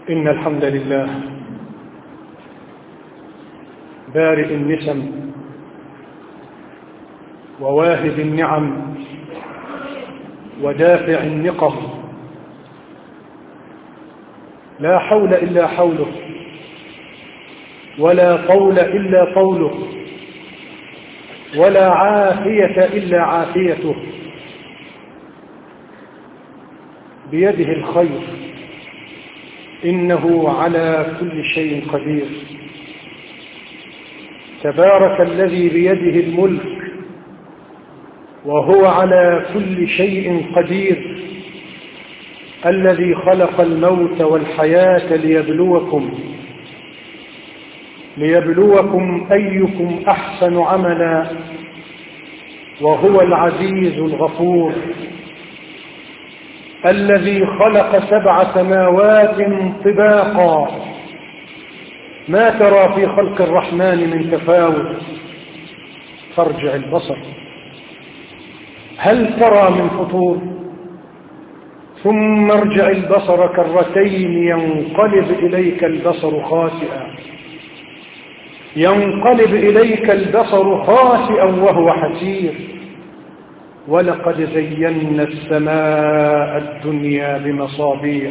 إن الحمد لله بارئ النسم وواهب النعم ودافع النقم، لا حول إلا حوله ولا طول إلا طوله ولا عافية إلا عافيته، بيده الخير إنه على كل شيء قدير. تبارك الذي بيده الملك وهو على كل شيء قدير، الذي خلق الموت والحياة ليبلوكم أيكم أحسن عملا، وهو العزيز الغفور الذي خلق 7 سماوات طباقا، ما ترى في خلق الرحمن من تفاوت، فارجع البصر هل ترى من فطور، ثم ارجع البصر كرتين ينقلب إليك البصر خاسئا وهو حسير. ولقد زينا السماء الدنيا بمصابيح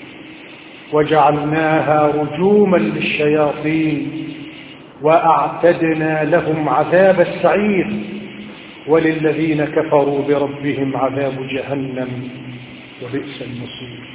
وجعلناها رجوما للشياطين وأعتدنا لهم عذاب السعير، وللذين كفروا بربهم عذاب جهنم وبئس المصير.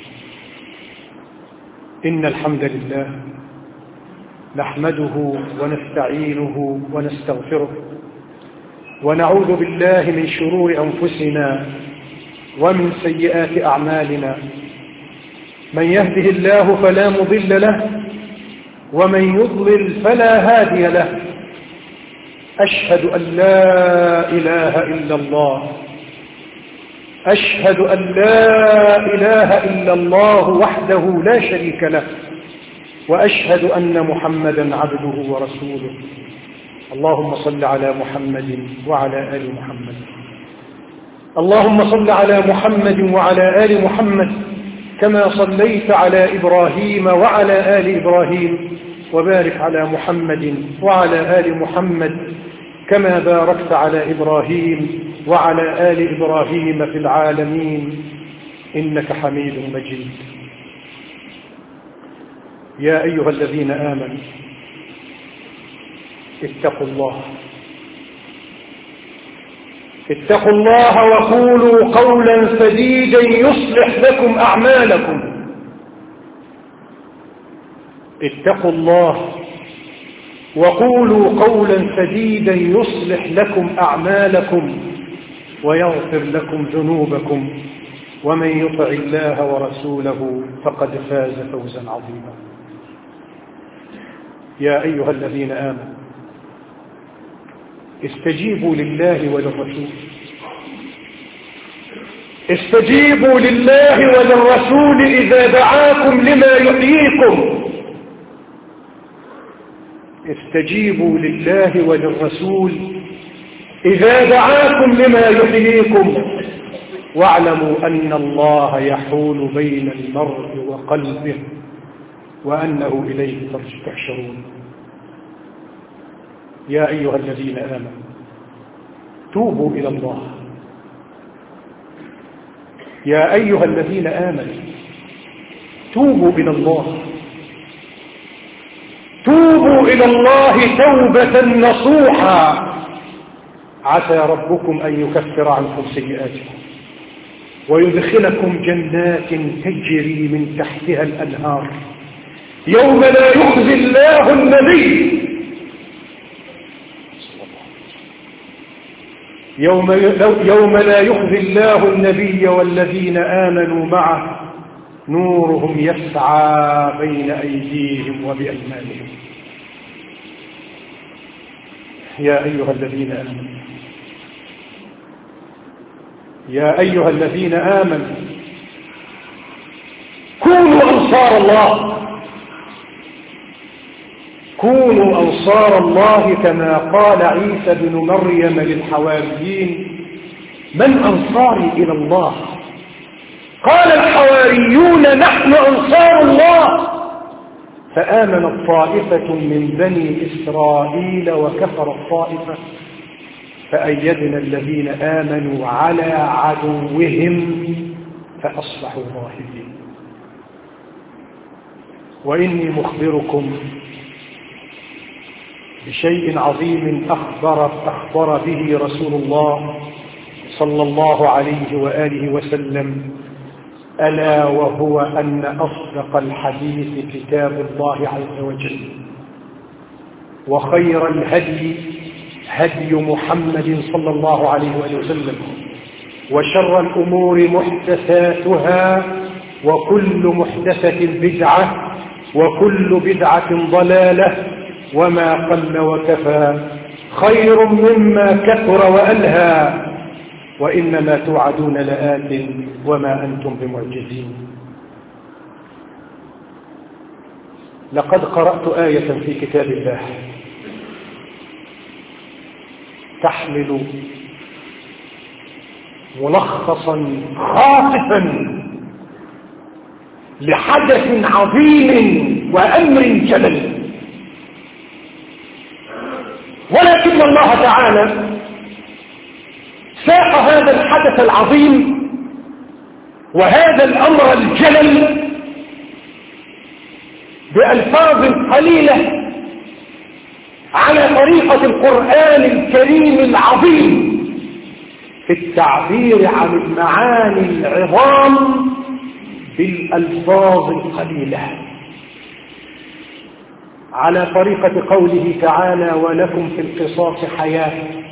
إن الحمد لله نحمده ونستعينه ونستغفره، ونعوذ بالله من شرور أنفسنا ومن سيئات أعمالنا. من يهده الله فلا مضل له، ومن يضلل فلا هادي له. أشهد أن لا إله إلا الله وحده لا شريك له، وأشهد أن محمدا عبده ورسوله. اللهم صل على محمد وعلى آل محمد. اللهم صل على محمد وعلى آل محمد كما صليت على إبراهيم وعلى آل إبراهيم، وبارك على محمد وعلى آل محمد كما باركت على إبراهيم وعلى آل إبراهيم في العالمين إنك حميد مجيد. يا أيها الذين آمنوا اتقوا الله وقولوا قولا سديدا يصلح لكم أعمالكم. اتقوا الله وقولوا قولا سديدا يصلح لكم أعمالكم ويغفر لكم ذنوبكم، ومن يطع الله ورسوله فقد فاز فوزا عظيما. يا أيها الذين آمنوا استجيبوا لله وللرسول، استجيبوا لله وللرسول إذا دعاكم لما يحييكم. استجيبوا لله وللرسول إذا دعاكم لما يحييكم، واعلموا أن الله يحول بين المرء وقلبه وأنه إليه تحشرون. يا أيها الذين آمنوا توبوا إلى الله. يا أيها الذين آمنوا توبوا إلى الله، توبوا إلى الله توبة نصوحا، عسى ربكم أن يكفر عنكم سيئاتكم ويدخلكم جنات تجري من تحتها الأنهار يوم لا يخزي الله النبي يوم لا يخزي الله النبي والذين آمنوا معه نورهم يسعى بين أيديهم وبأيمانهم. يا أيها الذين آمنوا، يا أيها الذين آمنوا كونوا أنصار الله، كونوا أنصار الله كما قال عيسى بن مريم للحواريين: من أنصاري إلى الله؟ قال الحواريون: نحن أنصار الله. فآمنت طائفة من بني إسرائيل وكفر الطائفة فأيدنا الذين آمنوا على عدوهم فأصبحوا ظاهرين. وإني مخبركم بشيء عظيم أخبر به رسول الله صلى الله عليه وآله وسلم، ألا وهو أن أصدق الحديث كتاب الله عز وجل، وخير الهدي هدي محمد صلى الله عليه وآله وسلم، وشر الأمور محدثاتها، وكل محدثة بدعة، وكل بدعة ضلالة، وما قل وكفى خير مما كثر وألهى، وإنما توعدون لآت وما أنتم بمعجزين. لقد قرأت آية في كتاب الله تحمل ملخصا خاطفا لحدث عظيم وأمر جلل، ولكن الله تعالى ساق هذا الحدث العظيم وهذا الأمر الجلل بألفاظ قليلة على طريقة القرآن الكريم العظيم في التعبير عن المعاني العظام بالألفاظ القليلة، على طريقة قوله تعالى: ولكم في القصاص حياة،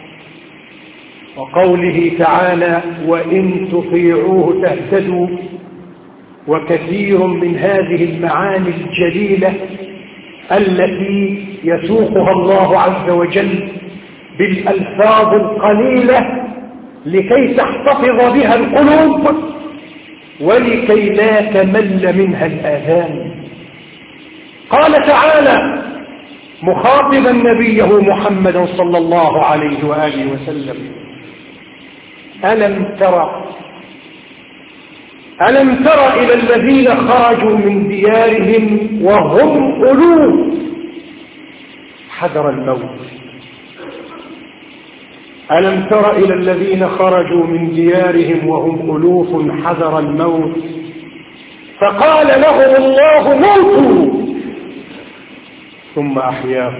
وقوله تعالى: وإن تطيعوه تهتدوا. وكثير من هذه المعاني الجليلة التي يسوقها الله عز وجل بالألفاظ القليلة لكي تحتفظ بها القلوب ولكي لا تمل منها الآذان. قال تعالى مخاطبا نبيه محمدا صلى الله عليه وآله وسلم: ألم تر إلى الذين خرجوا من ديارهم وهم ألوف حذر الموت. ألم تر إلى الذين خرجوا من ديارهم وهم ألوف حذر الموت فقال لهم الله موتوا ثم أحياهم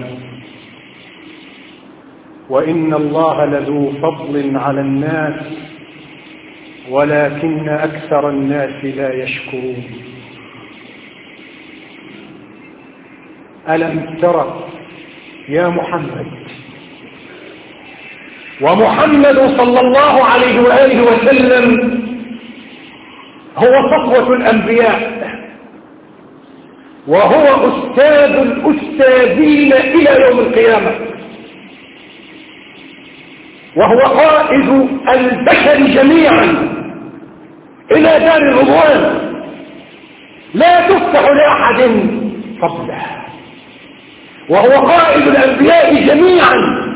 وإن الله لذو فضل على الناس ولكن أكثر الناس لا يشكرون. ألم تر يا محمد، ومحمد صلى الله عليه وآله وسلم هو صفوة الأنبياء، وهو أستاذ الأستاذين إلى يوم القيامة، وهو قائد البشر جميعا إلى دار الرضوان لا تفتح لأحد قبله، وهو قائد الأنبياء جميعا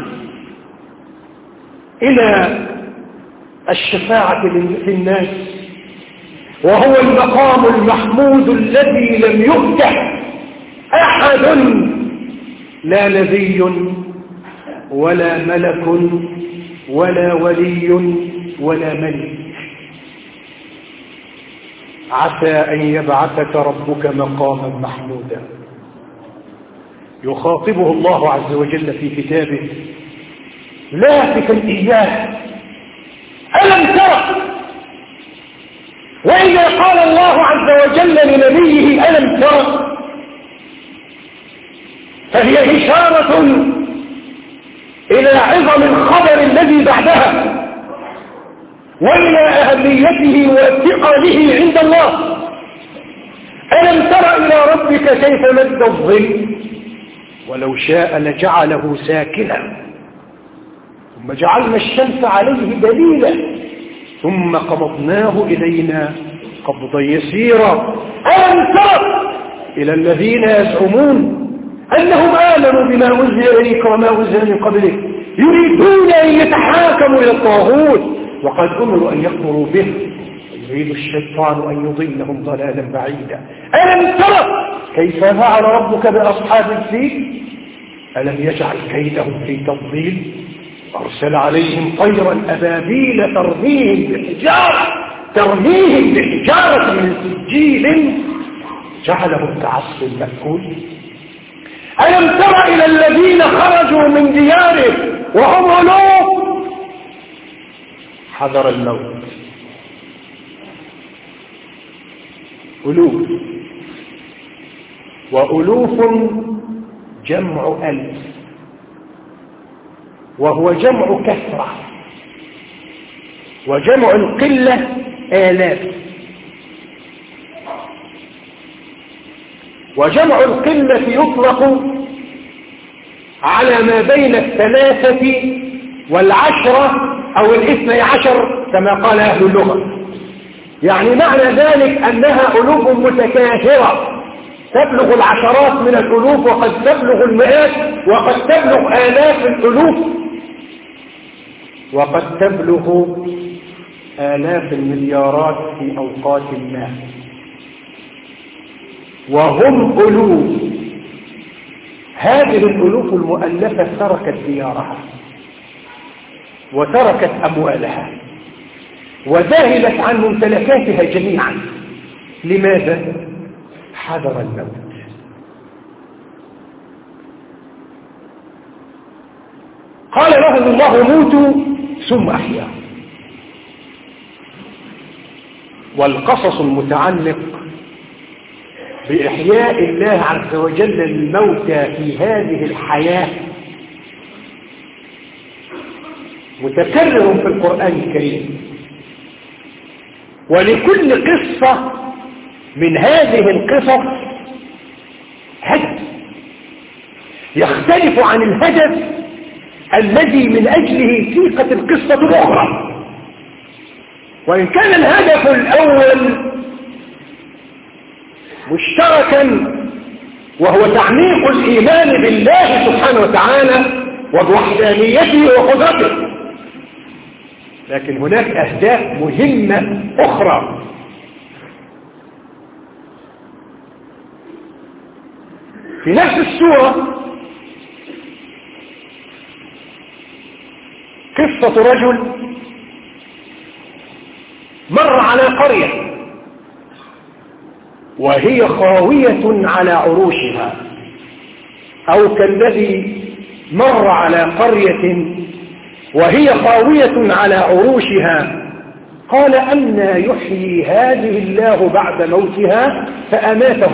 إلى الشفاعة في الناس، وهو المقام المحمود الذي لم يفتح أحد، لا نبي ولا ملك ولا ولي ولا ملك. عسى أن يبعثك ربك مقاما محمودا. يخاطبه الله عز وجل في كتابه لافتا إياه: ألم تر؟ وإذا قال الله عز وجل لنبيه ألم تر فهي إشارة إلى عظم الخبر الذي بعدها وإلى أهميته وثقله عند الله. ألم تر إلى ربك كيف مد الظل ولو شاء لجعله ساكنا ثم جعلنا الشمس عليه دليلا ثم قبضناه إلينا قبضا يسيرا. ألم تر إلى الذين يزعمون أنهم آمنوا بما أنزل إليك وما أنزل من قبلك يريدون أن يتحاكموا إلى الطاغوت وقد أمروا أن يكفروا به يريد الشيطان أن يضلهم ضلالا بعيدا. ألم ترى كيف فعل ربك بأصحاب الفيل ألم يجعل كيدهم في تضليل أرسل عليهم طيرا أبابيل ترميهم بحجارة من سجيل جعلهم كعصف مأكول. ألم تر إلى الذين خرجوا من ديارهم وهم ألوف حذر الموت. ألوف، وألوف جمع ألف، وهو جمع كثرة، وجمع القلة آلاف، وجمع القلة يطلق على ما بين 3 و10 أو 12 كما قال أهل اللغة. يعني معنى ذلك أنها ألوف متكاثرة تبلغ العشرات من الألوف، وقد تبلغ المئات، وقد تبلغ آلاف الألوف، وقد تبلغ آلاف المليارات في أوقات ما. وهم ألوف. هذه الألوف المؤلفة تركت ديارها وتركت أموالها وذهلت عن ممتلكاتها جميعا. لماذا؟ حذر الموت. قال لهم الله موتوا ثم أحيا. والقصص المتعلق بإحياء الله عز وجل الموتى في هذه الحياة متكرر في القرآن الكريم. ولكل قصة من هذه القصص هدف يختلف عن الهدف الذي من أجله سيقت القصة الأخرى. وإن كان الهدف الأول مشتركا وهو تعميق الإيمان بالله سبحانه وتعالى وبوحدانيته وقدرته، لكن هناك أهداف مهمة أخرى. في نفس السورة قصة رجل مر على قرية وهي خاوية على عروشها، أو كالذي مر على قرية وهي خاوية على عروشها قال أنى يحيي هذه الله بعد موتها فأماته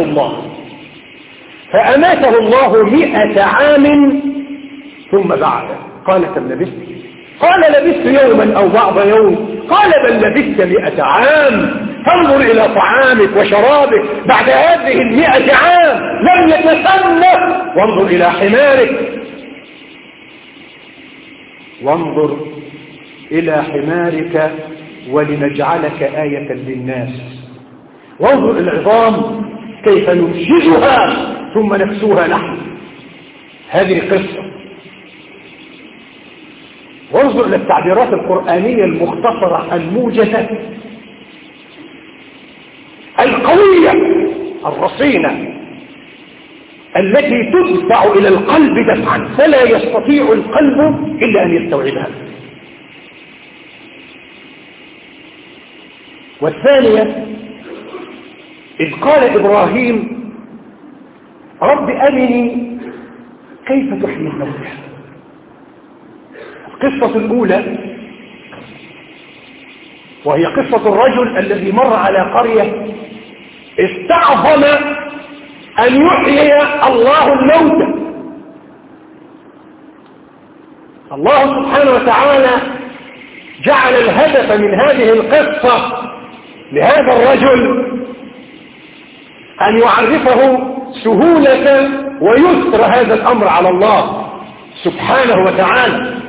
الله 100 عام ثم بعده. قال كم لبثت؟ قال لبثت يوما أو بعض يوم. قال بل لبثت 100 عام. فانظر إلى طعامك وشرابك بعد هذه 100 عام لم يتسنى. وانظر إلى حمارك، وانظر إلى حمارك ولنجعلك آية للناس. وانظر إلى العظام كيف ننشزها ثم نكسوها لحم. هذه قصة. وانظر إلى التعبيرات القرآنية المختصرة الموجزة القوية الرصينة التي تدفع إلى القلب دفعا فلا يستطيع القلب إلا أن يستوعبها. والثانية إذ قال إبراهيم رب أرني كيف تحيي الموتى. القصة الأولى وهي قصة الرجل الذي مر على قرية استعظم أن يحيي الله الموتى. الله سبحانه وتعالى جعل الهدف من هذه القصة لهذا الرجل أن يعرفه سهولة ويسر هذا الأمر على الله سبحانه وتعالى.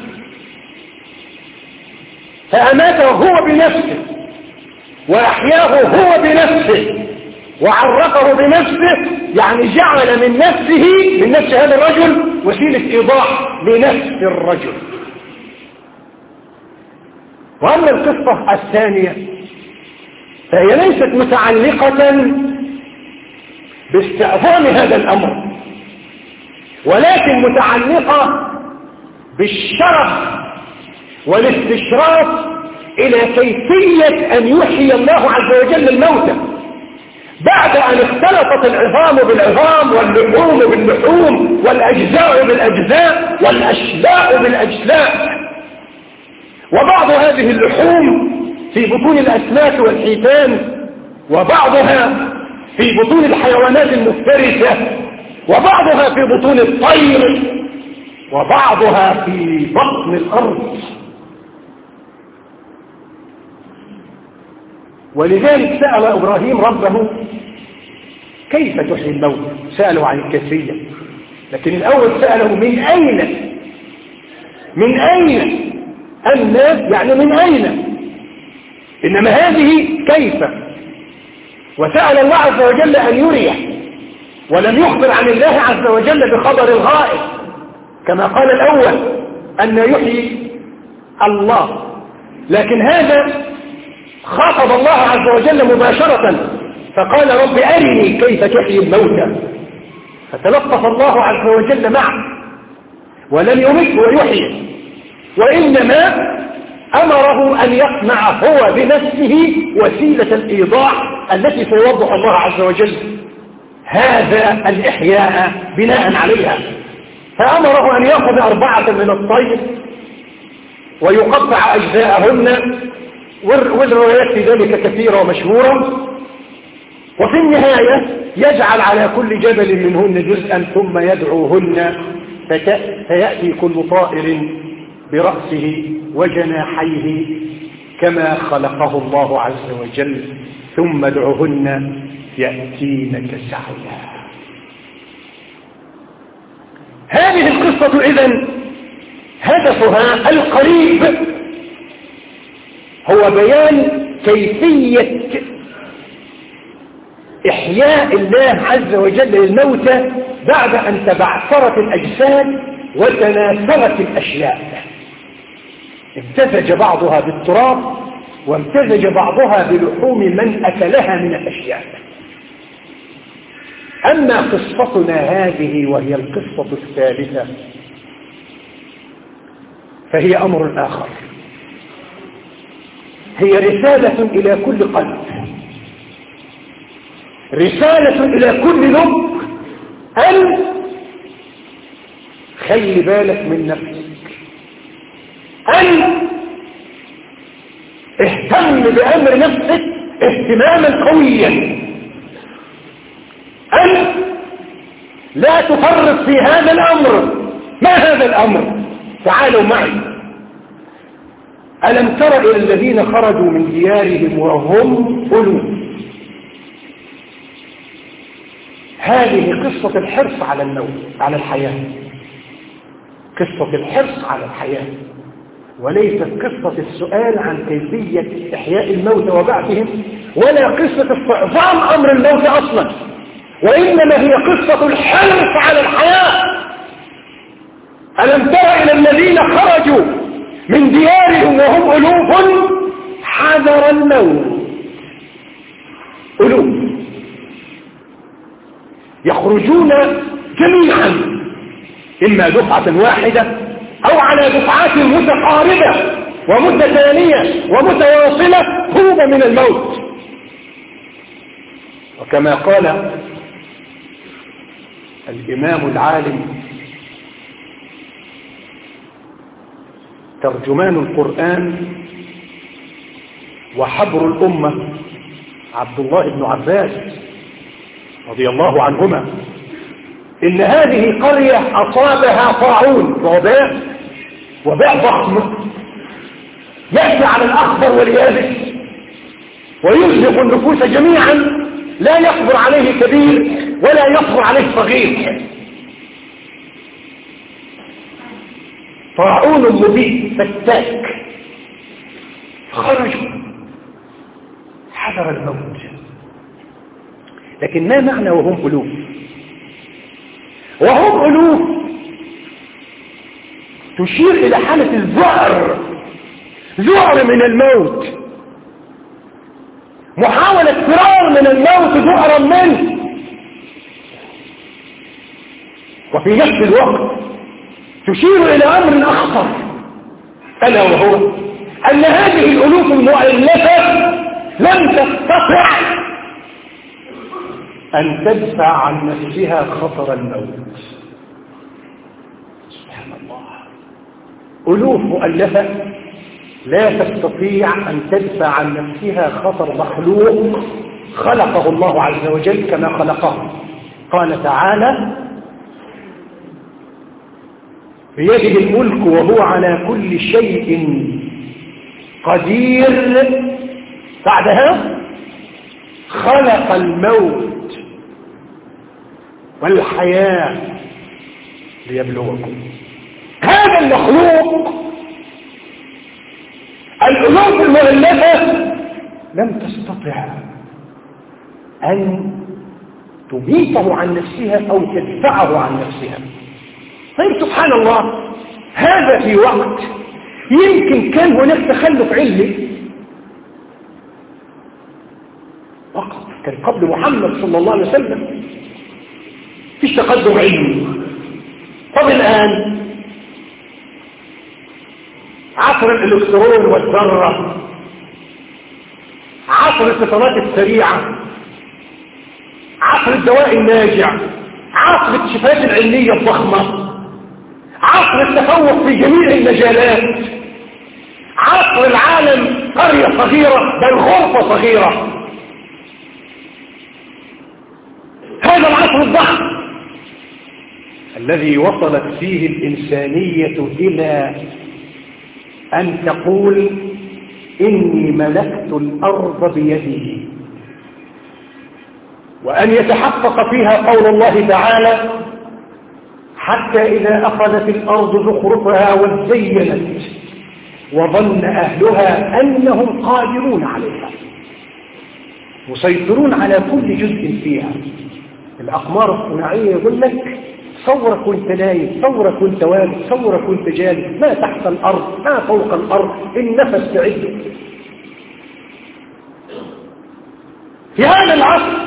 فأماته هو بنفسه وأحياه هو بنفسه وعرفه بنفسه، يعني جعل من نفس هذا الرجل وسيلة إيضاح لنفس الرجل. وأما القصة الثانية فهي ليست متعلقة باستعظام هذا الأمر، ولكن متعلقة بالشرف والاستشراف إلى كيفية أن يحيي الله عز وجل الموتى بعد أن اختلطت العظام بالعظام واللحوم باللحوم والأجزاء بالأجزاء والأشلاء بالأجزاء. وبعض هذه اللحوم في بطون الأسماك والحيتان، وبعضها في بطون الحيوانات المفترسة، وبعضها في بطون الطير، وبعضها في بطن الأرض. ولذلك سأل إبراهيم ربه كيف تحيي الموت، سأله عن الكيفية، لكن الأول سأله من أين، من أين الناس، يعني من أين، إنما هذه كيف. وسأل الله عز وجل أن يريه، ولم يخبر عن الله عز وجل بخبر الغائب كما قال الأول أن يحيي الله، لكن هذا خاطب الله عز وجل مباشرة فقال رب أرني كيف تحيي الموتى، فتلطف الله عز وجل معه ولم يمت ويحيي، وإنما أمره أن يصنع هو بنفسه وسيلة الإيضاح التي سيوضح الله عز وجل هذا الإحياء بناء عليها. فأمره أن يأخذ 4 من الطير ويقطع أجزاءهن، والروايات في ذلك كثيرة ومشهورة، وفي النهاية يجعل على كل جبل منهن جزءا ثم يدعوهن فيأتي كل طائر برأسه وجناحيه كما خلقه الله عز وجل، ثم ادعوهن يأتينك سعيا. هذه القصة إذن هدفها القريب هو بيان كيفية إحياء الله عز وجل للموتى بعد أن تبعثرت الأجساد وتناثرت الأشياء، امتزج بعضها بالتراب وامتزج بعضها بلحوم من أكلها من الأشياء. أما قصتنا هذه وهي القصة الثالثة فهي أمر آخر، هي رسالة إلى كل قلب، رسالة إلى كل لب، أن خلي بالك من نفسك، أن اهتم بأمر نفسك اهتماما قويا، أن لا تفرط في هذا الأمر. ما هذا الأمر؟ تعالوا معي. ألم تر إلى الذين خرجوا من ديارهم وهم ألوف؟ هذه قصة الحرص على الموت، على الحياة، قصة الحرص على الحياة، وليست قصة السؤال عن كيفية إحياء الموت وبعثهم، ولا قصة استعظام أمر الموت أصلا، وإنما هي قصة الحرص على الحياة. ألم تر إلى الذين خرجوا من ديارهم وهم ألوف حذر الموت، ألوف يخرجون جميعا إما دفعة واحدة أو على دفعات متقاربة ومتتالية ومتواصلة هروبا من الموت. وكما قال الإمام العالم ترجمان القرآن وحبر الأمة عبد الله بن عباس رضي الله عنهما، إن هذه قرية أصابها طاعون، وباء ضخم يأتي على الأخضر واليابس ويزهق النفوس جميعا، لا يصبر عليه كبير ولا يصبر عليه صغير. طاعون مبيد فتاك، خرجوا حذر الموت. لكن ما معنى وهم ألوف؟ وهم ألوف تشير إلى حالة الذعر، ذعر من الموت، محاولة فرار من الموت ذعرا منه. وفي نفس الوقت تشير إلى أمر أخطر، ألا وهو أن هذه الألوف المؤلفة لم تستطع أن تدفع عن نفسها خطر الموت. سبحان الله، ألوف مؤلفة لا تستطيع أن تدفع عن نفسها خطر مخلوق خلقه الله عز وجل كما خلقه. قال تعالى: بيده الملك وهو على كل شيء قدير. بعدها: خلق الموت والحياة ليبلوكم. هذا المخلوق الألوف المؤلفة لم تستطع أن تميته عن نفسها أو تدفعه عن نفسها. طيب سبحان الله، هذا في وقت يمكن كان هناك تخلف علمي، وقت كان قبل محمد صلى الله عليه وسلم فيش تقدم علمي. طب الآن عصر الإلكترون والذرة، عصر الاتصالات السريعة، عصر الدواء الناجع، عصر الاكتشافات العلمية الضخمة، عصر التفوق في جميع المجالات، عصر العالم قرية صغيرة بل غرفة صغيرة. هذا العصر الضخم الذي وصلت فيه الإنسانية إلى أن تقول: إني ملكت الأرض بيدي، وأن يتحقق فيها قول الله تعالى: حتى إذا أخذت الأرض زخرفها وزينت وظن أهلها أنهم قادرون عليها يسيطرون على كل جزء فيها. الأقمار الصناعية يقول لك: صورك وانت نايم، صورك وانت واقف، صورك وانت جالس، ما تحت الأرض ما فوق الأرض، النفس تعده. في هذا العصر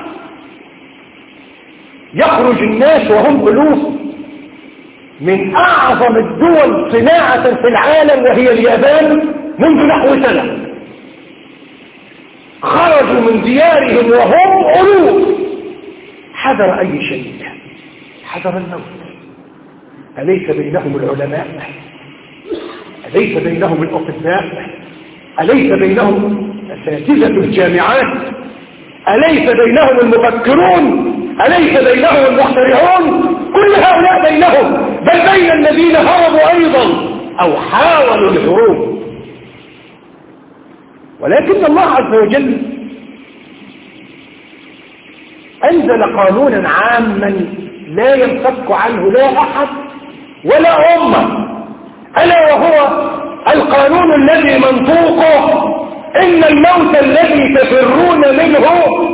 يخرج الناس وهم ألوف من أعظم الدول صناعة في العالم وهي اليابان منذ نحو سنة، خرجوا من ديارهم وهم ألوف حذر أي شيء، حذر الموت. أليس بينهم العلماء؟ أليس بينهم الأطباء؟ أليس بينهم أساتذة الجامعات؟ أليس بينهم المفكرون؟ أليس بينهم المخترعون؟ كل هؤلاء بينهم، بل بين الذين هربوا أيضا أو حاولوا الهروب. ولكن الله عز وجل أنزل قانونا عاما لا ينفك عنه لا أحد ولا أمة، ألا وهو القانون الذي منطوقه: إن الموت الذي تفرون منه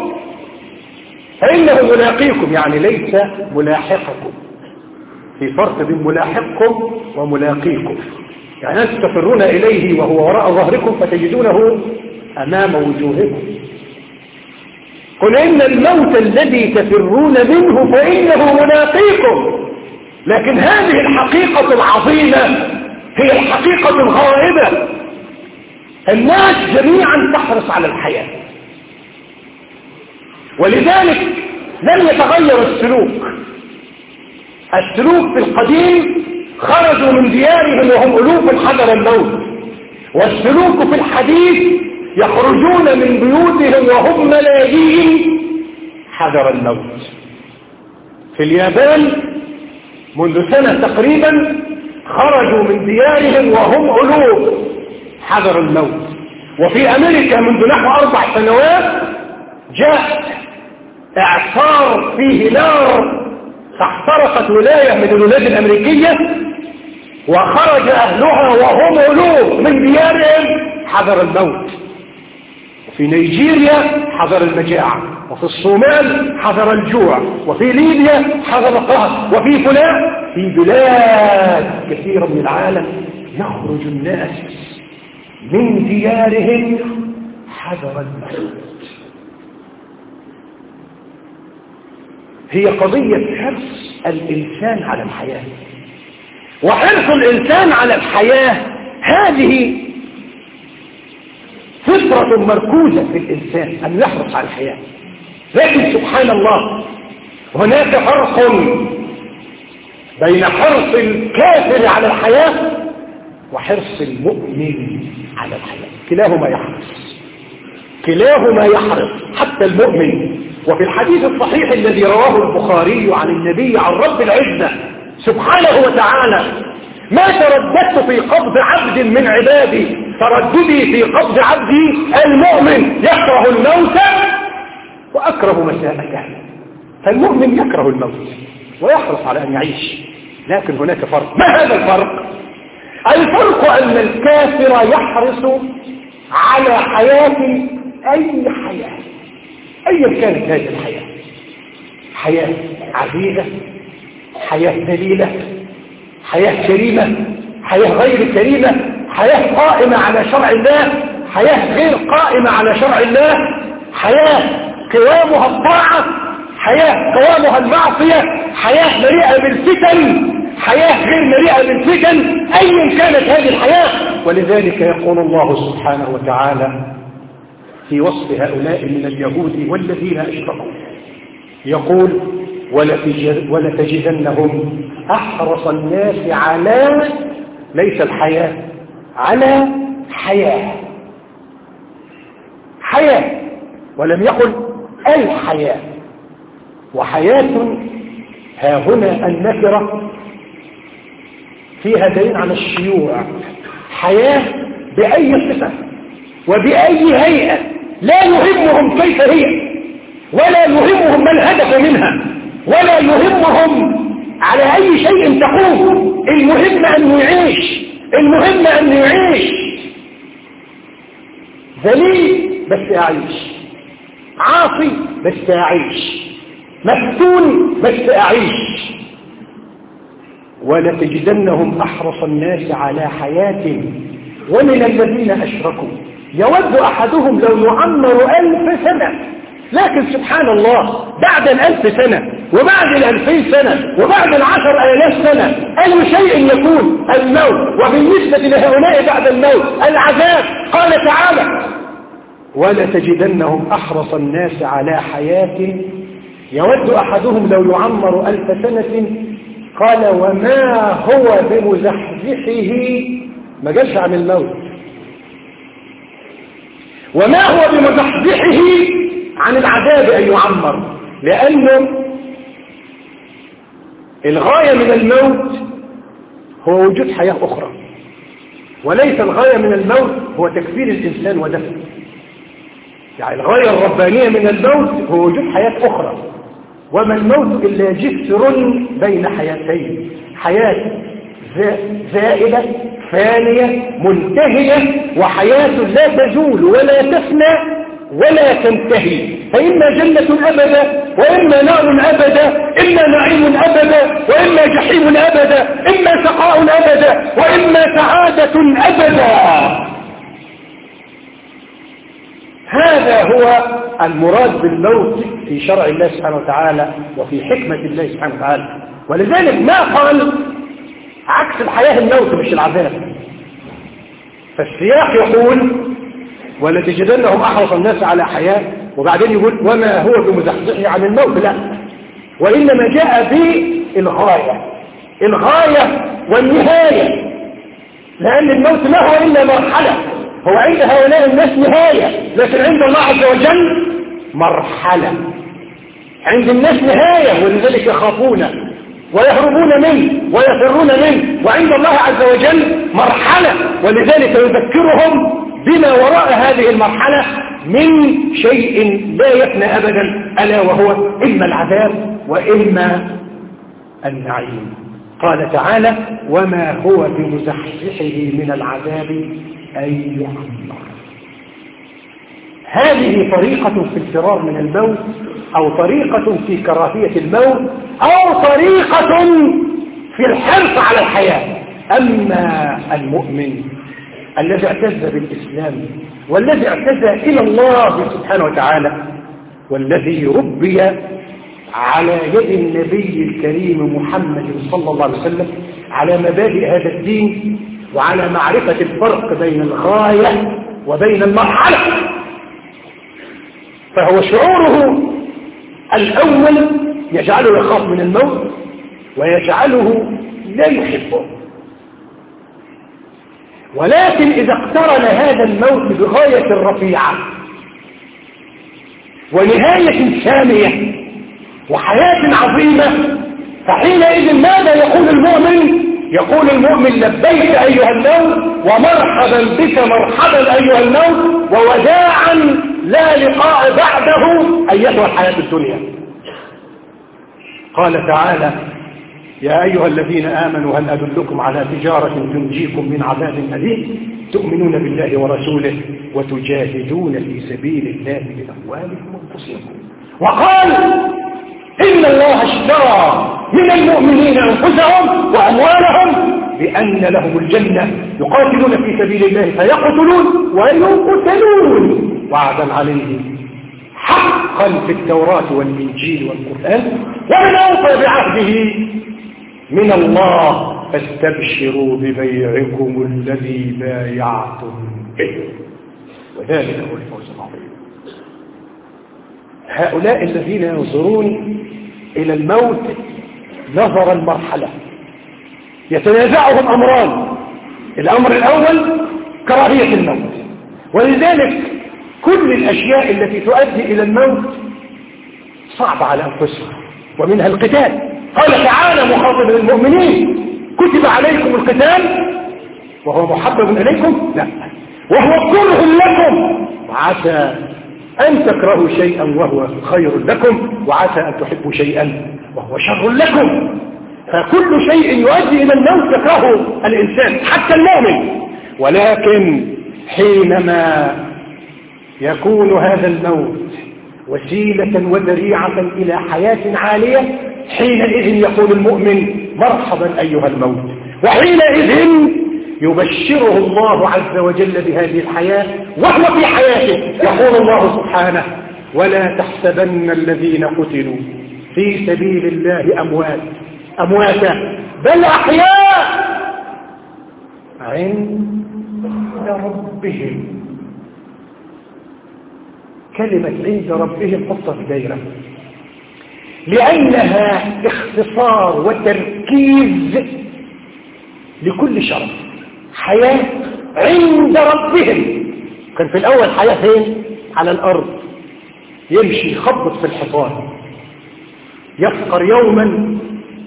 فإنه ملاقيكم. يعني ليس ملاحقكم، في فرق بين ملاحقكم وملاقيكم. يعني أنتم تفرون إليه وهو وراء ظهركم فتجدونه أمام وجوهكم. قل إن الموت الذي تفرون منه فإنه ملاقيكم. لكن هذه الحقيقة العظيمة هي الحقيقة الغائبة. الناس جميعا تحرص على الحياة، ولذلك لم يتغير السلوك. السلوك في القديم خرجوا من ديارهم وهم ألوف حذر الموت، والسلوك في الحديث يخرجون من بيوتهم وهم ملايين حذر الموت. في اليابان منذ سنة تقريبا خرجوا من ديارهم وهم ألوف حذر الموت. وفي أمريكا منذ نحو 4 سنوات جاء إعصار فيه نار فاحترقت ولاية من الولايات الأمريكية وخرج أهلها وهم ألوف من ديارهم حذر الموت. في نيجيريا حذر المجاعة، وفي الصومال حذر الجوع، وفي ليبيا حذر القهر، وفي فلان في بلاد كثيرة من العالم يخرج الناس من ديارهم حذر الموت. هي قضية حرص الإنسان على الحياة. وحرص الإنسان على الحياة هذه فطرة مركوزة في الإنسان أن يحرص على الحياة. لكن سبحان الله هناك فرق بين حرص الكافر على الحياة وحرص المؤمن على الحياة. كلاهما يحرص حتى المؤمن. وفي الحديث الصحيح الذي رواه البخاري عن النبي عن رب العزة سبحانه وتعالى: ما ترددت في قبض عبد من عبادي ترددي في قبض عبدي المؤمن يكره الموت وأكره مساءته. فالمؤمن يكره الموت ويحرص على أن يعيش، لكن هناك فرق. ما هذا الفرق؟ الفرق أن الكافر يحرص على حياة أي حياة أيا كانت هذه الحياة، حياة عزيزة، حياة ذليلة، حياة كريمة، حياة غير كريمة، حياة قائمة على شرع الله، حياة غير قائمة على شرع الله، حياة قوامها الطاعة، حياة قوامها المعصية، حياة مليئة بالفتن، حياة غير مليئة بالفتن، أيا كانت هذه الحياة. ولذلك يقول الله سبحانه وتعالى في وصف هؤلاء من اليهود والذين أشركوا، يقول: ولتجدنهم أحرص الناس على، ليس الحياة، على حياة، ولم يقل الحياة. وحياة ها هنا النكرة فيها دليل على الشيوع. حياة بأي صفة وبأي هيئة، لا يهمهم كيف هي، ولا يهمهم ما الهدف منها، ولا يهمهم على أي شيء تقوم. المهم أن يعيش، ذليل بس أعيش، عاصي بس أعيش، مفتون بس أعيش. ولتجدنهم أحرص الناس على حياة ومن الذين أشركوا يود أحدهم لو يعمر 1000 سنة. لكن سبحان الله بعد 1000 سنة وبعد 2000 سنة وبعد 10,000 سنة أي شيء يكون الموت. وبالنسبة لهؤلاء بعد الموت العذاب. قال تعالى: ولتجدنهم أحرص الناس على حياة يود أحدهم لو يعمر 1000 سنة. قال: وما هو بمزحزحه، ما قالش عن الموت، وما هو بمزحزحه عن العذاب أن يعمر، لأنه الغاية من الموت هو وجود حياة أخرى، وليس الغاية من الموت هو تكفير الإنسان ودفنه. يعني الغاية الربانية من الموت هو وجود حياة أخرى. وما الموت إلا جسر بين حياتين، حياة زائلة فانية منتهية، وحياة لا تزول ولا تفنى ولا تنتهي. فإما جنة أبدا وإما نار أبدا، إما نعيم أبدا وإما جحيم أبدا، إما سقاء أبدا وإما سعادة أبدا. هذا هو المراد بالموت في شرع الله سبحانه وتعالى وفي حكمة الله سبحانه وتعالى. ولذلك ما قال عكس الحياة الموت مش العذاب. فالسياق يقول: ولتجدنهم أحرص الناس على حياة، وبعدين يقول: وما هو بمزحزحه عن الموت. لا، وإنما جاء الغاية والنهاية، لأن الموت ما هو إلا مرحلة. هو عند هؤلاء الناس نهاية، لكن عند الله عز وجل مرحلة. عند الناس نهاية، ولذلك يخافون ويهربون منه ويفرون منه، وعند الله عز وجل مرحلة، ولذلك يذكرهم بما وراء هذه المرحلة من شيء لا يفنى أبدا، ألا وهو إما العذاب وإما النعيم. قال تعالى: وما هو بمزحزحه من العذاب أن يعمر. هذه طريقة في الفرار من الموت، أو طريقة في كراهية الموت، أو طريقة في الحرص على الحياة. أما المؤمن الذي اعتز بالإسلام والذي اعتز إلى الله سبحانه وتعالى والذي ربي على يد النبي الكريم محمد صلى الله عليه وسلم على مبادئ هذا الدين وعلى معرفة الفرق بين الغاية وبين المرحلة. فهو شعوره الأول يجعله يخاف من الموت ويجعله لا يحبه، ولكن إذا اقترن هذا الموت بغاية رفيعة ونهاية سامية وحياة عظيمة، فحينئذ ماذا يقول المؤمن؟ يقول المؤمن لبيك أيها الموت ومرحبا بك مرحبا أيها الموت ووداعا لا لقاء بعده أيتها الحياة الدنيا. قال تعالى يا أيها الذين آمنوا هل أدلكم على تجارة تنجيكم من عذاب أليم تؤمنون بالله ورسوله وتجاهدون في سبيل الله بأموالكم وأنفسكم. وقال إن الله اشترى من المؤمنين أنفسهم وأموالهم بأن لهم الجنة يقاتلون في سبيل الله فيقتلون ويقتلون وعدا عليه حقا في التوراة والإنجيل والقرآن ومن أوفى بعهده من الله فاستبشروا ببيعكم الذي بايعتم به وذلك هو الفوز العظيم. هؤلاء الذين ينظرون إلى الموت نظر المرحلة يتنازعهم أمران. الأمر الأول كراهية الموت، ولذلك كل الأشياء التي تؤدي إلى الموت صعبة على أنفسهم ومنها القتال. قال تعالى مخاطبا المؤمنين كتب عليكم القتال وهو محبب إليكم؟ لا، وهو كره لكم وعسى أن تكرهوا شيئا وهو خير لكم وعسى أن تحبوا شيئا وهو شر لكم. فكل شيء يؤدي إلى الموت يكرهه الإنسان حتى المؤمن، ولكن حينما يكون هذا الموت وسيلة وذريعة إلى حياة عالية حينئذ يقول المؤمن مرحبا أيها الموت، وحينئذ يبشره الله عز وجل بهذه الحياة وهو في حياته. يقول الله سبحانه ولا تحسبن الذين قتلوا في سبيل الله أمواتا بل أحياء عند ربهم. كلمة عند ربهم حطها في دايرة لأنها اختصار وتركيز لكل شرف. حياة عند ربهم. كان في الأول حياة فين؟ على الأرض، يمشي يخبط في الحصان، يفقر يوما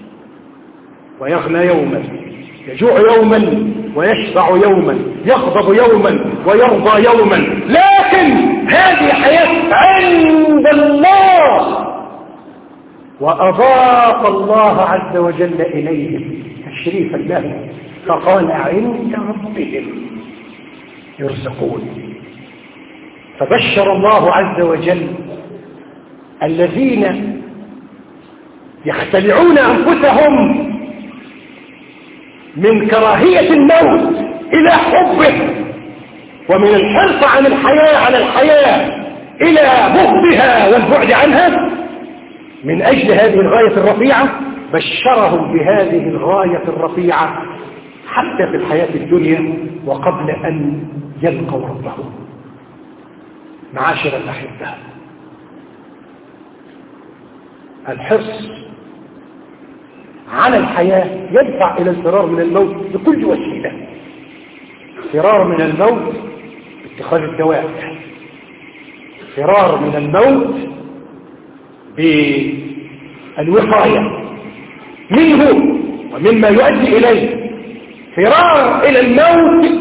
ويغنى يوما، يجوع يوما ويشبع يوما، يغضب يوما ويرضى يوما. لكن هذه حياة عند الله، وأضاف الله عز وجل إليهم تشريفا له فقال عند ربهم يرزقون. فبشر الله عز وجل الذين يختلعون أنفسهم من كراهية الموت إلى حبه، ومن الحرص عن الحياة إلى بغضها والبعد عنها من أجل هذه الغاية الرفيعة. بشرهم بهذه الغاية الرفيعة حتى في الحياة الدنيا وقبل أن يلقوا ربهم. معاشر الأحبة، الحرص على الحياة يدفع إلى الفرار من الموت بكل وسيلة. فرار من الموت باتخاذ الدواء، فرار من الموت بالوقاية منه ومما يؤدي إليه، فرار إلى الموت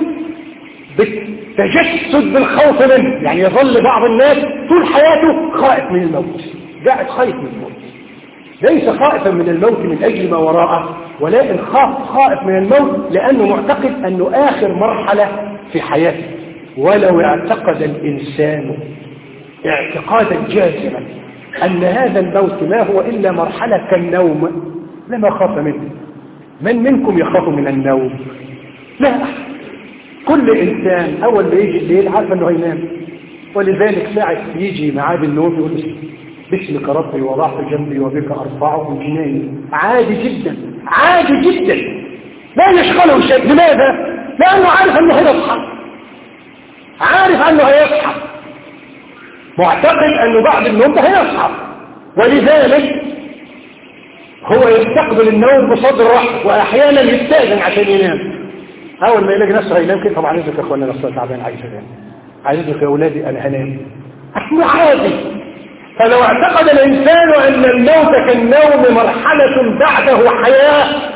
بالتجسد بالخوف منه. يعني يظل بعض الناس طول حياته خائف من الموت، قاعد خايف من الموت، ليس خائفا من الموت من أجل ما وراءه، ولكن خائف من الموت لأنه معتقد أنه آخر مرحلة في حياته. ولو اعتقد الإنسان اعتقادا جازما أن هذا الموت ما هو إلا مرحلة كالنوم لما خاف منه. من منكم يخاف من النوم؟ لا، كل إنسان أول ما يجي الليل عارف أنه هينام، ولذلك ساعة يجي معاد النوم يقول باسمك ربي وضعت جنبي وبك أرفعه جناني. عادي جدا، عادي جدا، لا يشغله شيء. لماذا؟ لأنه عارف أنه هيصحى، عارف أنه هيصحى، معتقد أنه بعد النوم هيصحى، ولذلك هو يستقبل النوم بصدر رحب، وأحيانا يستأذن عشان ينام. أول ما يلاقي نفسه هينام كده، طبعا عايزك يا أخوانا نفسه تعبان، عايز أنام، عايزك يا أولادي أنا هنام. أحنا عادي. فلو اعتقد الإنسان أن الموت كالنوم مرحلة بعده حياة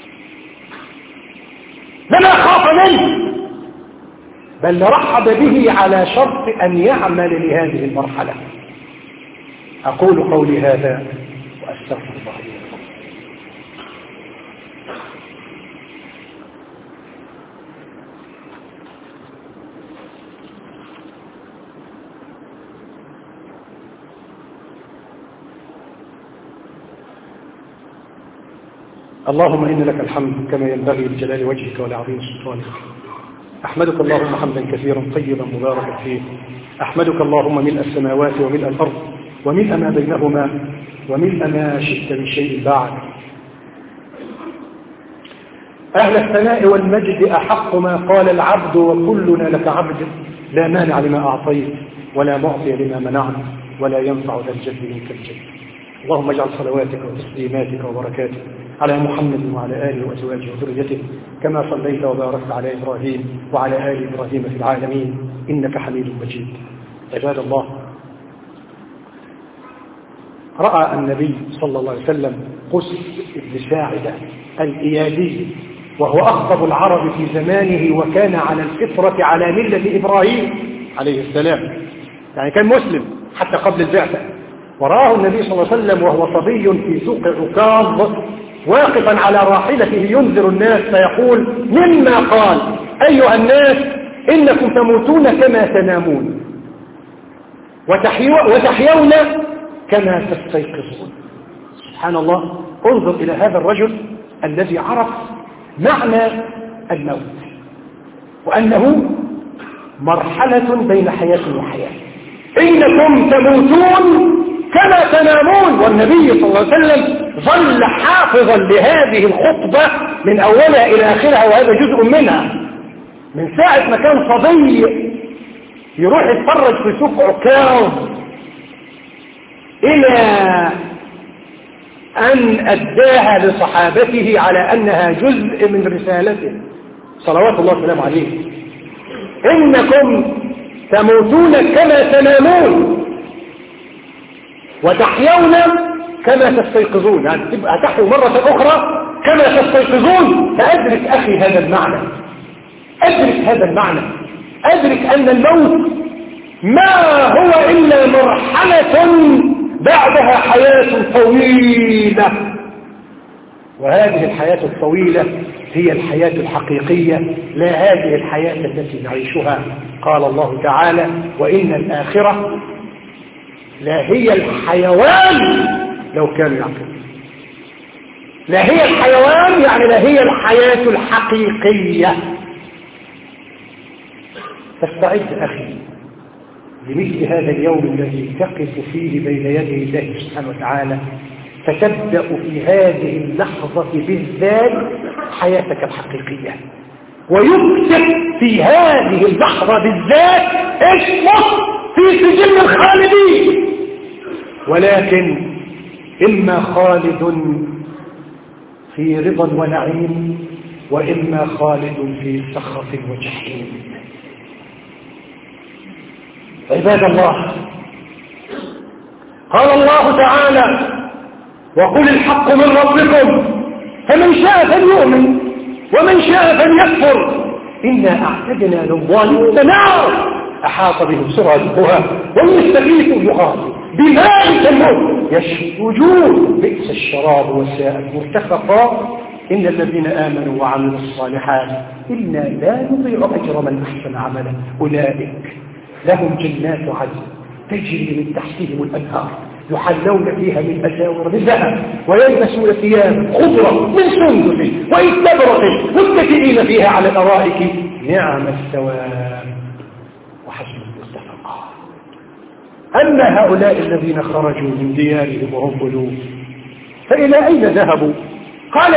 لما خاف منه، بل رحب به على شرط أن يعمل لهذه المرحلة. أقول قولي هذا وأستغفر الله لي ولكم. اللهم إن لك الحمد كما ينبغي لجلال وجهك ولعظيم سلطانك. أحمدك اللهم حمدا كثيرا طيبا مباركا فيه. أحمدك اللهم ملء السماوات وملء الأرض وملء ما بينهما وملء ما شئت من شيء بعد. أهل الثناء والمجد أحق ما قال العبد وكلنا لك عبد، لا مانع لما أعطيت ولا معطي لما منعت ولا ينفع ذا الجد منك الجد. اللهم اجعل صلواتك وتسليماتك وبركاتك على محمد وعلى آله وأزواجه وذريته كما صليت وباركت على إبراهيم وعلى آل إبراهيم في العالمين إنك حميد مجيد. عباد الله، رأى النبي صلى الله عليه وسلم قس بن ساعدة الإيادي، وهو أخطب العرب في زمانه، وكان على الفطرة على ملة إبراهيم عليه السلام، يعني كان مسلم حتى قبل البعثة. ورآه النبي صلى الله عليه وسلم وهو صبي في سوق عكاظ واقفا على راحلته ينذر الناس، فيقول مما قال: أيها الناس إنكم تموتون كما تنامون وتحيون كما تستيقظون. سبحان الله، انظر إلى هذا الرجل الذي عرف معنى الموت وأنه مرحلة بين حياة وحياة. إنكم تموتون كما تنامون. والنبي صلى الله عليه وسلم ظل حافظا لهذه الخطبة من أولها إلى آخرها، وهذا جزء منها. من ساعة ما كان صبي يروح يتفرج في سوق عكاظ إلى أن أداها لصحابته على أنها جزء من رسالته صلوات الله وسلامه عليه. إنكم تموتون كما تنامون وتحيون كما تستيقظون، يعني تبقى تحيوا مرة أخرى كما تستيقظون. فأدرك أخي هذا المعنى، أدرك هذا المعنى، أدرك أن الموت ما هو إلا مرحلة بعدها حياة طويلة، وهذه الحياة الطويلة هي الحياة الحقيقية، لا هذه الحياة التي نعيشها. قال الله تعالى: وإن الآخرة لا هي الحيوان لو كانوا يعقلون. لا هي الحيوان يعني لا هي الحياة الحقيقية. فاستعد أخي لمثل هذا اليوم الذي تقف فيه بين يدي الله سبحانه وتعالى، فتبدأ في هذه اللحظة بالذات حياتك الحقيقية، ويكتب في هذه اللحظة بالذات اسمك في سجل الخالدين. ولكن إما خالد في رضا ونعيم، وإما خالد في سخط وجحيم. عباد الله، قال الله تعالى: وقل الحق من ربكم فمن شاء فليؤمن ومن شاء فليكفر إنا أعتدنا للظالمين نار أحاط بهم سرادقها وإن يستغيثوا يغاثوا بماء كالموت يشفي الوجوه بئس الشراب وساءت مرتفقا إن الذين آمنوا وعملوا الصالحات إنا لا نضيع أجر من أحسن عملا أولئك لهم جنات عدن تجري من تحتهم الأنهار يحلون فيها من أساور من ذهب ويلبسون ثياب خضرا من سندس واستبرق متكئين فيها على الأرائك نعم الثواب وحسن مرتفقا. أما هؤلاء الذين خرجوا من ديارهم وهم ألوف فإلى أين ذهبوا؟ قال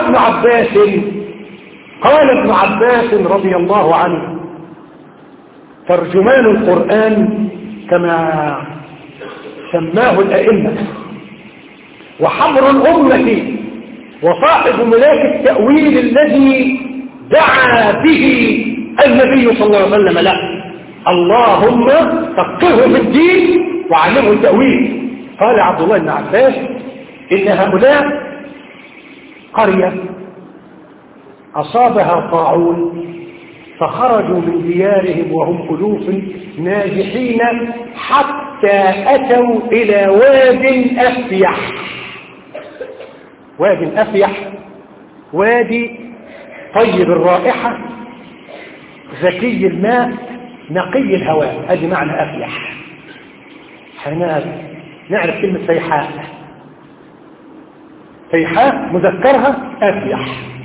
ابن عباس رضي الله عنه ترجمان القرآن كما سماه الأئمة وحبر الأمة وصاحب ملاك التأويل الذي دعا به النبي صلى الله عليه وسلم له اللهم فقهه في الدين وعلمه التأويل. قال عبد الله بن عباس إن هؤلاء قرية أصابها طاعون فخرجوا من ديارهم وهم ألوف نازحين حتى أتوا إلى واد أفيح. واد أفيح وادي طيب الرائحة زكي الماء نقي الهواء، هذه معنى أفيح. نعرف كلمة فيحاء مذكرها أفيح،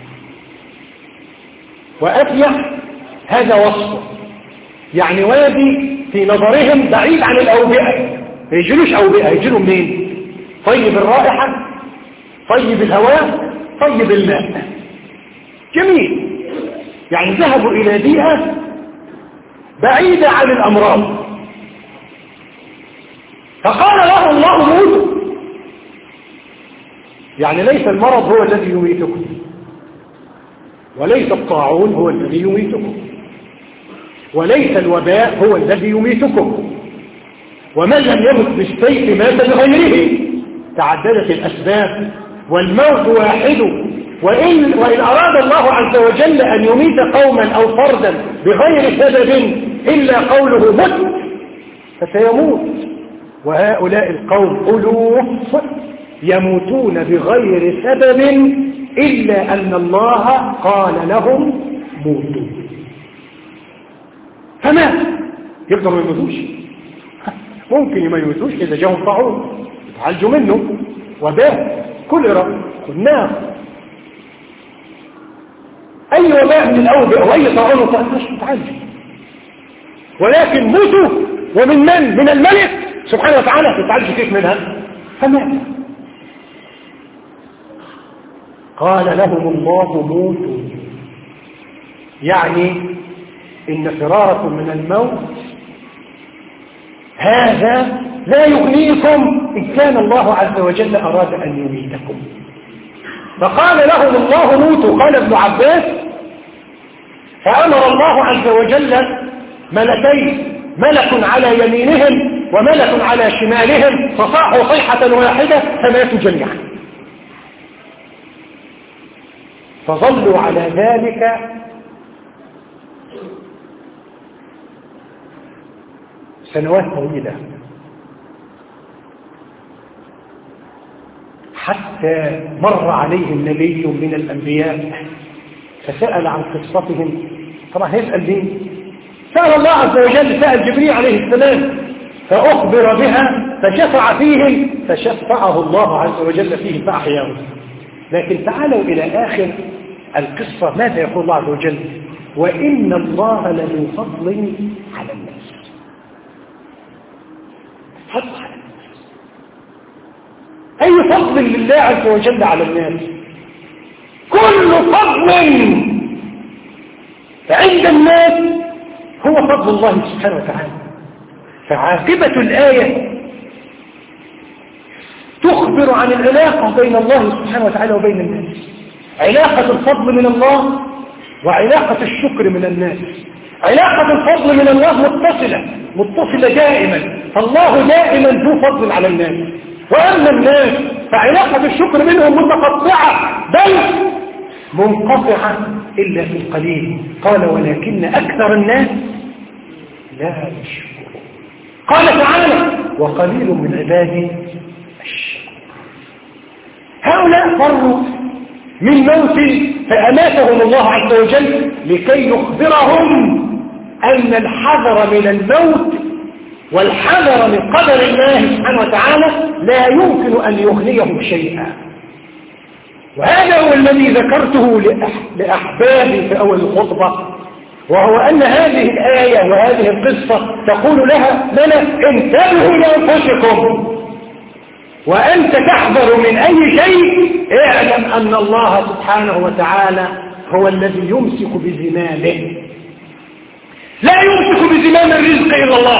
وأفيح هذا وصف يعني وادي في نظرهم بعيد عن الأوبئة، ما يجلوش أوبئة، يجلوا منين؟ طيب الرائحة طيب الهواء طيب الماء، جميل. يعني ذهبوا إلى بيئة بعيدة عن الأمراض. فقال له الله موتوا، يعني ليس المرض هو الذي يميتكم وليس الطاعون هو الذي يميتكم وليس الوباء هو الذي يميتكم، ومن لم يمت بالسيف مات بغيره. تعددت الأسباب والموت واحد، وإن أراد الله عز وجل أن يميت قوما أو فردا بغير سبب إلا قوله مت فسيموت، وهؤلاء القوم ألوف يموتون بغير سبب إلا أن الله قال لهم موتوا. فمات، يقدروا ما يموتوش؟ ممكن ما يموتوش إذا جاءهم طاعون يتعالجوا منه، وباء كوليرا والنار، أي وباء من الأوبئة وأي طاعون تتعالج. ولكن موتوا ومن من الملك سبحانه وتعالى تتعالج كيف منها؟ فمات. قال لهم الله موتوا، يعني إن فراركم من الموت هذا لا يغنيكم إن كان الله عز وجل أراد أن يميتكم. فقال لهم الله موتوا. قال ابن عباس فأمر الله عز وجل ملكين، ملك على يمينهم وملك على شمالهم، فصاحوا صيحة واحدة فماتوا جميعا. فظلوا على ذلك سنوات طويلة حتى مر عليهم نبي من الأنبياء فسأل عن قصتهم. طبعا هيسأل مين؟ سأل الله عز وجل، سأل جبريل عليه السلام فأخبر بها فشفع فيهم فشفعه الله عز وجل فيهم فأحياهم. لكن تعالوا إلى آخر القصة، ماذا يقول الله عز وجل؟ وإن الله لذو فضل على الناس. فضل على الناس، أي فضل لله عز وجل على الناس؟ كل فضل عند الناس هو فضل الله سبحانه وتعالى. فعاقبة الآية تخبر عن العلاقة بين الله سبحانه وتعالى وبين الناس، علاقة الفضل من الله وعلاقة الشكر من الناس. علاقة الفضل من الله متصلة دائما، فالله دائما ذو فضل على الناس. وأما الناس فعلاقة الشكر منهم متقطعة بل منقطعة إلا في القليل. قال ولكن أكثر الناس لا يشكرون. قال تعالى وقليل من عبادي الشكور. هؤلاء فروا من موت فأماتهم الله عز وجل لكي يخبرهم أن الحذر من الموت والحذر من قدر الله سبحانه وتعالى لا يمكن أن يغنيهم شيئا. وهذا هو الذي ذكرته لأحبابي في أول الخطبة، وهو أن هذه الآية وهذه القصة تقول لنا انتبهوا لأنفسكم، وأنت تحذر من أي شيء اعلم أن الله سبحانه وتعالى هو الذي يمسك بزمامه، لا يمسك بزمام الرزق إلا الله.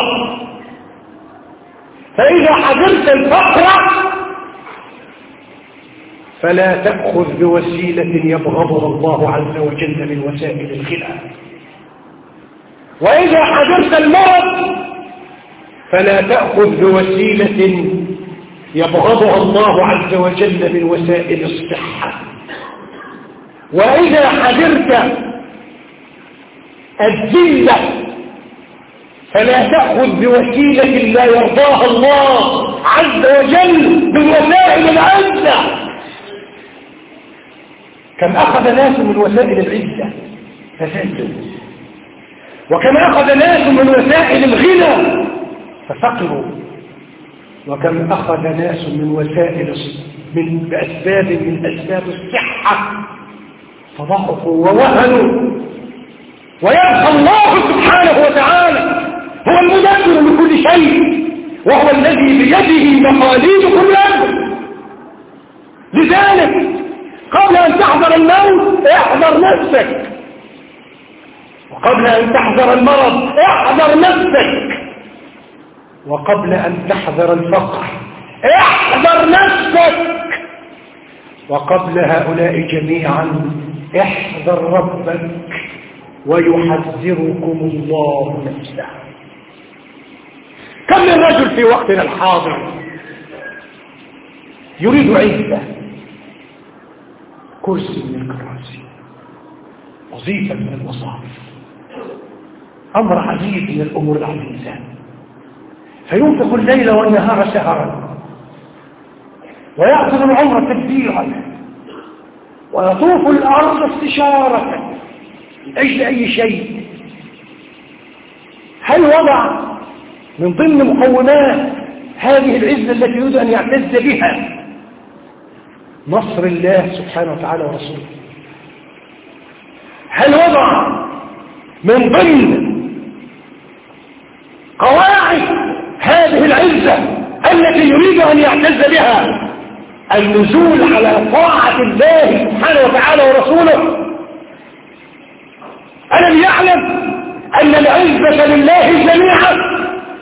فإذا حضرت الفقر فلا تأخذ بوسيلة يبغضها الله عز وجل من وسائل الخلاف، وإذا حضرت المرض فلا تأخذ بوسيلة يبغضها الله عز وجل من وسائل الصحة، وإذا حضرت الذلة فلا تأخذ بوسيلة لا يرضاها الله عز وجل من وسائل العزة. كم أخذ ناس من وسائل العزة فسدوا، وكم أخذ ناس من وسائل الغنى ففقروا، وكم أخذ ناس من وسائل من أسباب الصحة فضعفوا ووهنوا. ويبقى الله سبحانه وتعالى هو المدبر لكل شيء، وهو الذي بيده مقاليد كل أمر. لذلك قبل أن تحذر الموت احذر نفسك، وقبل أن تحذر المرض احذر نفسك، وقبل أن تحذر الفقر احذر نفسك، وقبل هؤلاء جميعا احذر ربك ويحذركم الله نفسه. كم من رجل في وقتنا الحاضر يريد عزة، كرسي من الكراسي، وظيفة من الوظائف، أمر عزيز من الأمور العزيزة، فينفق الليل والنهار سهرا، ويأخذ العمر تدبيرا، ويطوف الأرض استشارة من أجل أي شيء. هل وضع من ضمن مقومات هذه العزة التي يريد أن يعتز بها نصر الله سبحانه وتعالى ورسوله؟ هل وضع من ضمن قواعد هذه العزة التي يريد أن يعتز بها النزول على طاعة الله سبحانه وتعالى ورسوله؟ ألم يعلم أن العزة لله جميعا؟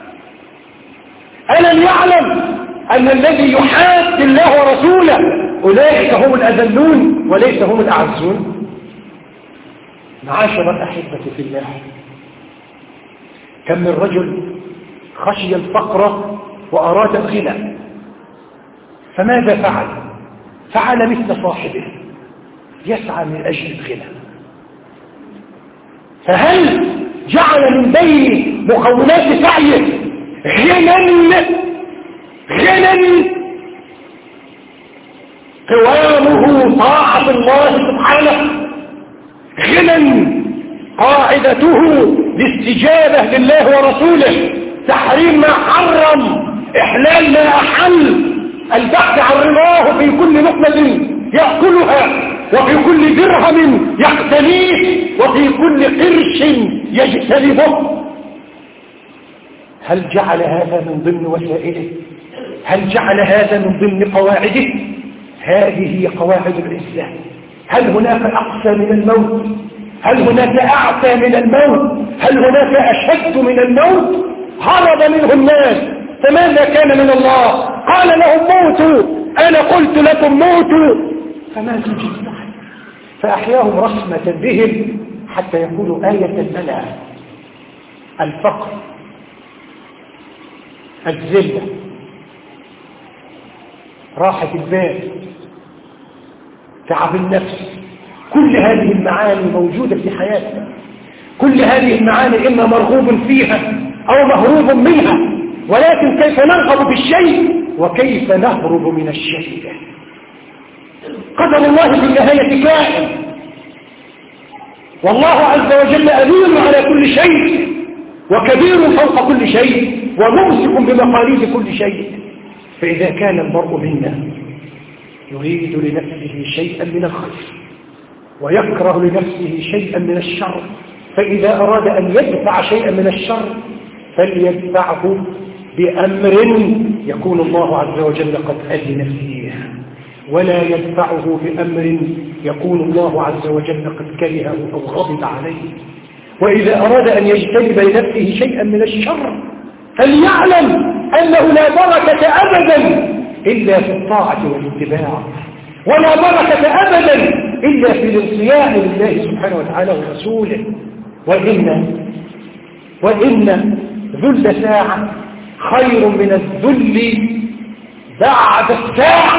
ألم يعلم أن الذي يحاد الله ورسوله أولئك هم الأذلون وليس هم الأعزون؟ معاشر الأحبة في الله، كم من رجل خشي الفقر وأراد الغنى، فماذا فعل؟ فعل مثل صاحبه، يسعى من أجل الغنى. فهل جعل من بين مقومات سعيه غنى قوامه طاعة الله سبحانه، غنى قاعدته الاستجابة لله ورسوله، تحريم ما حرم، إحلال ما أحل، البحث عن رضاه في كل لقمة يأكلها، وفي كل درهم يقتنيه، وفي كل قرش يجتنبه؟ هل جعل هذا من ضمن وسائله؟ هل جعل هذا من ضمن قواعده؟ هذه هي قواعد الإسلام. هل هناك أقسى من الموت؟ هل هناك أعتى من الموت؟ هل هناك أشد من الموت؟ هرب منه الناس، فماذا كان من الله؟ قال لهم موتوا، أنا قلت لكم موتوا، فما زلت فأحياهم رحمة بهم حتى يقولوا آية لنا. الفقر، الذلة، راحة البال، تعب النفس، كل هذه المعاني موجودة في حياتنا. كل هذه المعاني إما مرغوب فيها أو مهروب منها، ولكن كيف نرغب في الشيء وكيف نهرب من الشيء؟ قدر الله في النهاية كائن، والله عز وجل أمين على كل شيء، وكبير فوق كل شيء، وممسك بمقاليد كل شيء. فإذا كان المرء منا يريد لنفسه شيئا من الخير ويكره لنفسه شيئا من الشر، فإذا أراد أن يدفع شيئا من الشر فليدفعه بأمر يكون الله عز وجل قد أذن فيه، ولا يدفعه بأمر يكون الله عز وجل قد كرهه أو غضب عليه. وإذا أراد أن يجتنب لنفسه شيئا من الشر فليعلم أنه لا بركة أبدا إلا في الطاعة والاتباع، ولا بركة أبدا إلا في الانصياع لله سبحانه وتعالى ورسوله. وإن ذل ساعة خير من الذل بعد الساعة.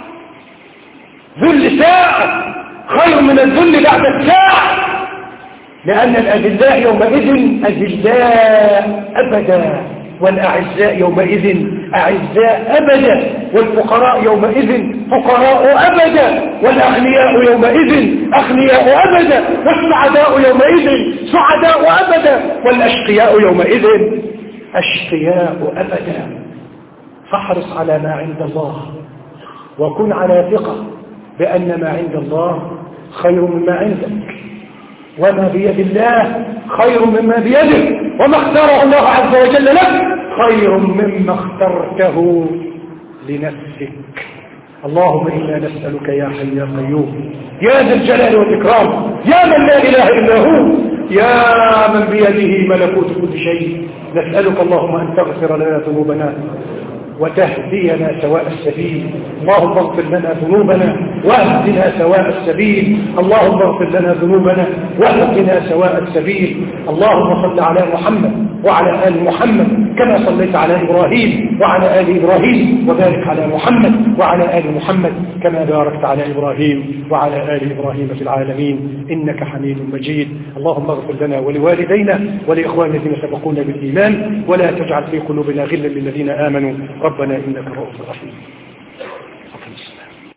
ذل ساعة خير من الذل بعد الساعة، لأن الأذلاء يومئذ أذلاء أبدا، والأعزاء يومئذ أعزاء أبدا، والفقراء يومئذ فقراء أبدا، والأغنياء يومئذ أغنياء أبدا، والسعداء يومئذ سعداء أبدا، والأشقياء يومئذ أشقياء أبدا. فاحرص على ما عند الله، وكن على ثقة بأن ما عند الله خير مما عندك، وما بيد الله خير مما بيدك، وما اختاره الله عز وجل لك خير مما اخترته لنفسك. اللهم إنا نسألك يا حي يا قيوم يا ذا الجلال والإكرام يا من لا إله إلا هو يا من بيده ملكوت كل شيء، نسألك اللهم أن تغفر لنا ذنوبنا وتهدينا سواء السبيل. اللهم اغفر لنا ذنوبنا واهدنا سواء السبيل. اللهم اغفر لنا ذنوبنا واهدنا سواء السبيل. اللهم صل على محمد وعلى آل محمد كما صليت على إبراهيم وعلى آل إبراهيم، وبارك على محمد وعلى آل محمد كما باركت على إبراهيم وعلى آل إبراهيم في العالمين إنك حميد مجيد. اللهم اغفر لنا ولوالدينا ولإخواننا الذين سبقونا بالإيمان، ولا تجعل في قلوبنا غلا للذين آمنوا ربنا إنك رؤوف رحيم.